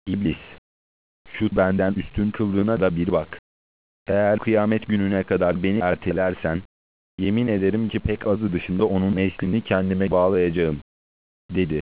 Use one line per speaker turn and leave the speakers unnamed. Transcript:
İblis, şu benden üstün kıldığına da bir bak. Eğer kıyamet gününe kadar beni ertelersen, yemin ederim ki pek azı dışında onun neslini kendime bağlayacağım, dedi.